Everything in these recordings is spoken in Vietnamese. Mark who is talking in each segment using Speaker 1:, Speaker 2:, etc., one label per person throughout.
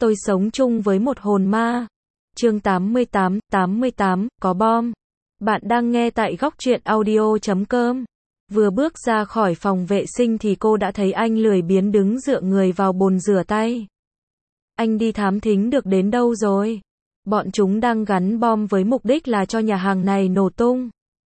Speaker 1: Tôi sống chung với một hồn ma. Chương 88, có bom. Bạn đang nghe tại góc truyện audio.com. Vừa bước ra khỏi phòng vệ sinh thì cô đã thấy anh lười biếng đứng dựa người vào bồn rửa tay. Anh đi thám thính được đến đâu rồi? Bọn chúng đang gắn bom với mục đích là cho nhà hàng này nổ tung.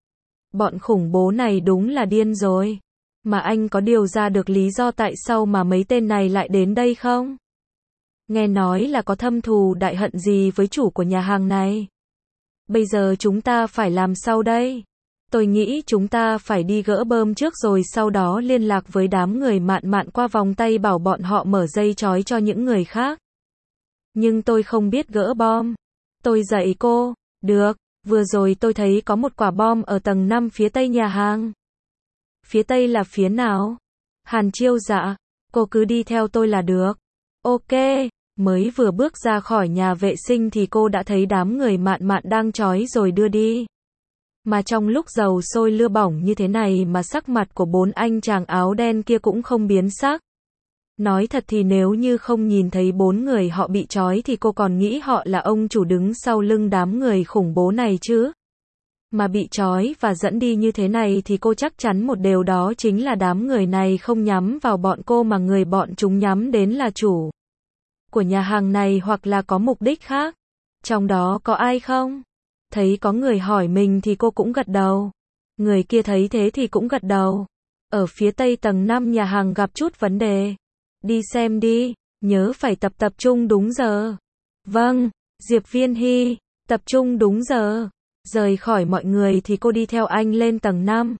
Speaker 1: Bọn khủng bố này đúng là điên rồi. Mà anh có điều ra được lý do tại sao mà mấy tên này lại đến đây không? Nghe nói là có thâm thù đại hận gì với chủ của nhà hàng này. Bây giờ chúng ta phải làm sao đây? Tôi nghĩ chúng ta phải đi gỡ bơm trước rồi sau đó liên lạc với đám người mạn mạn qua vòng tay bảo bọn họ mở dây trói cho những người khác. Nhưng tôi không biết gỡ bom. Tôi dạy cô. Được, vừa rồi tôi thấy có một quả bom ở tầng 5 phía tây nhà hàng. Phía tây là phía nào? Hàn Chiêu dạ, cô cứ đi theo tôi là được. Ok, mới vừa bước ra khỏi nhà vệ sinh thì cô đã thấy đám người mạn mạn đang trói rồi đưa đi. Mà trong lúc dầu sôi lửa bỏng như thế này mà sắc mặt của bốn anh chàng áo đen kia cũng không biến sắc. Nói thật thì nếu như không nhìn thấy bốn người họ bị trói thì cô còn nghĩ họ là ông chủ đứng sau lưng đám người khủng bố này chứ. Mà bị trói và dẫn đi như thế này thì cô chắc chắn một điều đó chính là đám người này không nhắm vào bọn cô mà người bọn chúng nhắm đến là chủ của nhà hàng này hoặc là có mục đích khác. Trong đó có ai không? Thấy có người hỏi mình thì cô cũng gật đầu. Người kia thấy thế thì cũng gật đầu. Ở phía tây tầng 5 nhà hàng gặp chút vấn đề. Đi xem đi, nhớ phải tập trung đúng giờ. Vâng, Diệp Viên Hy, tập trung đúng giờ. Rời khỏi mọi người thì cô đi theo anh lên tầng 5.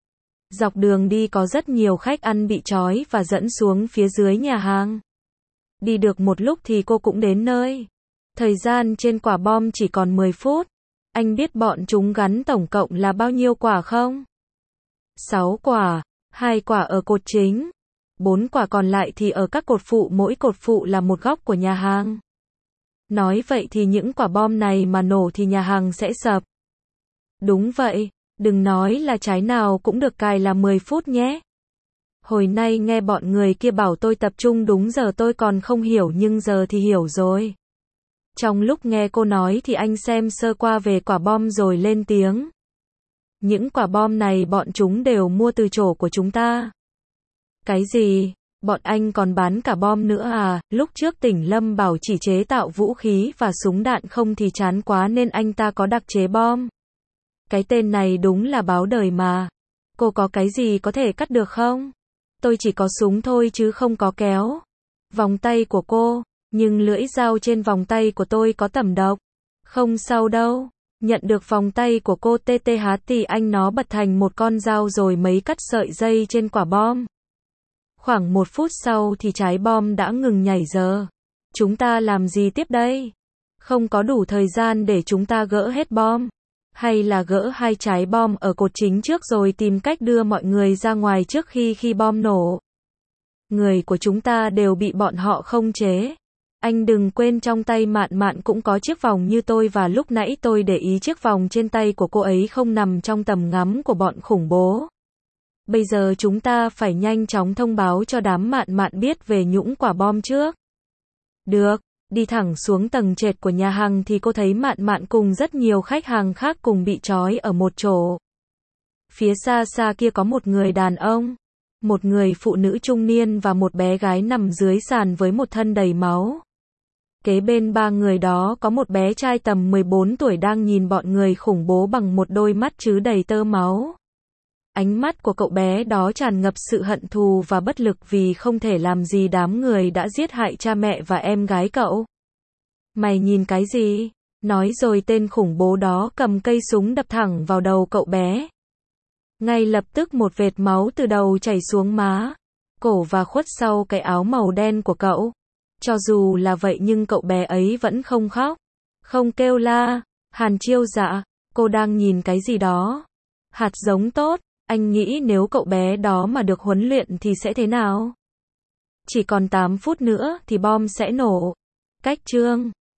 Speaker 1: Dọc đường đi có rất nhiều khách ăn bị trói và dẫn xuống phía dưới nhà hàng. Đi được một lúc thì cô cũng đến nơi. Thời gian trên quả bom chỉ còn 10 phút. Anh biết bọn chúng gắn tổng cộng là bao nhiêu quả không? 6 quả, 2 quả ở cột chính. 4 quả còn lại thì ở các cột phụ, mỗi cột phụ là một góc của nhà hàng. Nói vậy thì những quả bom này mà nổ thì nhà hàng sẽ sập. Đúng vậy, đừng nói là trái nào cũng được cài là 10 phút nhé. Hồi nay nghe bọn người kia bảo tôi tập trung đúng giờ tôi còn không hiểu nhưng giờ thì hiểu rồi. Trong lúc nghe cô nói thì anh xem sơ qua về quả bom rồi lên tiếng. Những quả bom này bọn chúng đều mua từ chỗ của chúng ta. Cái gì? Bọn anh còn bán cả bom nữa à? Lúc trước Tỉnh Lâm bảo chỉ chế tạo vũ khí và súng đạn không thì chán quá nên anh ta có đặc chế bom. Cái tên này đúng là báo đời mà. Cô có cái gì có thể cắt được không? Tôi chỉ có súng thôi chứ không có kéo. Vòng tay của cô, nhưng lưỡi dao trên vòng tay của tôi có tẩm độc. Không sao đâu. Nhận được vòng tay của cô TTH thì anh nó bật thành một con dao rồi mấy cắt sợi dây trên quả bom. Khoảng 1 phút sau thì trái bom đã ngừng nhảy giờ. Chúng ta làm gì tiếp đây? Không có đủ thời gian để chúng ta gỡ hết bom. Hay là gỡ 2 trái bom ở cột chính trước rồi tìm cách đưa mọi người ra ngoài trước khi bom nổ. Người của chúng ta đều bị bọn họ khống chế. Anh đừng quên trong tay mạn mạn cũng có chiếc vòng như tôi và lúc nãy tôi để ý chiếc vòng trên tay của cô ấy không nằm trong tầm ngắm của bọn khủng bố. Bây giờ chúng ta phải nhanh chóng thông báo cho đám mạn mạn biết về những quả bom trước. Được, đi thẳng xuống tầng trệt của nhà hàng thì cô thấy mạn mạn cùng rất nhiều khách hàng khác cùng bị trói ở một chỗ. Phía xa xa kia có một người đàn ông, một người phụ nữ trung niên và một bé gái nằm dưới sàn với một thân đầy máu. Kế bên ba người đó có một bé trai tầm 14 tuổi đang nhìn bọn người khủng bố bằng một đôi mắt chứa đầy tơ máu. Ánh mắt của cậu bé đó tràn ngập sự hận thù và bất lực vì không thể làm gì đám người đã giết hại cha mẹ và em gái cậu. Mày nhìn cái gì? Nói rồi tên khủng bố đó cầm cây súng đập thẳng vào đầu cậu bé. Ngay lập tức một vệt máu từ đầu chảy xuống má, cổ và khuất sau cái áo màu đen của cậu. Cho dù là vậy nhưng cậu bé ấy vẫn không khóc, không kêu la. Hàn Chiêu dạ, cô đang nhìn cái gì đó? Hạt giống tốt. Anh nghĩ nếu cậu bé đó mà được huấn luyện thì sẽ thế nào? Chỉ còn 8 phút nữa thì bom sẽ nổ. Cách chương